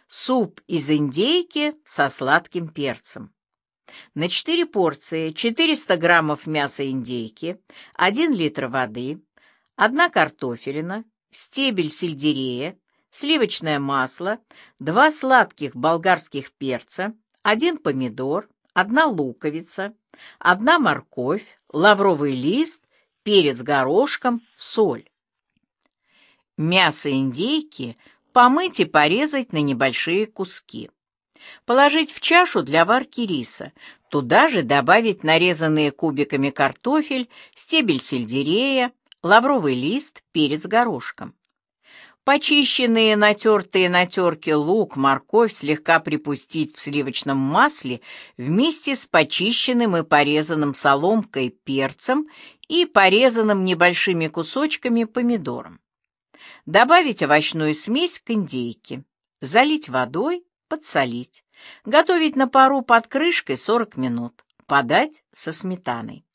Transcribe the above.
суп из индейки со сладким перцем. На 4 порции 400 граммов мяса индейки, 1 литр воды, 1 картофелина, стебель сельдерея, сливочное масло, 2 сладких болгарских перца, 1 помидор, 1 луковица, 1 морковь, лавровый лист, перец горошком, соль. Мясо индейки помыть и порезать на небольшие куски. Положить в чашу для варки риса. Туда же добавить нарезанные кубиками картофель, стебель сельдерея, лавровый лист, перец горошком. Почищенные, натертые на терке лук, морковь слегка припустить в сливочном масле вместе с почищенным и порезанным соломкой перцем и порезанным небольшими кусочками помидором. Добавить овощную смесь к индейке. Залить водой, подсолить. Готовить на пару под крышкой 40 минут. Подать со сметаной.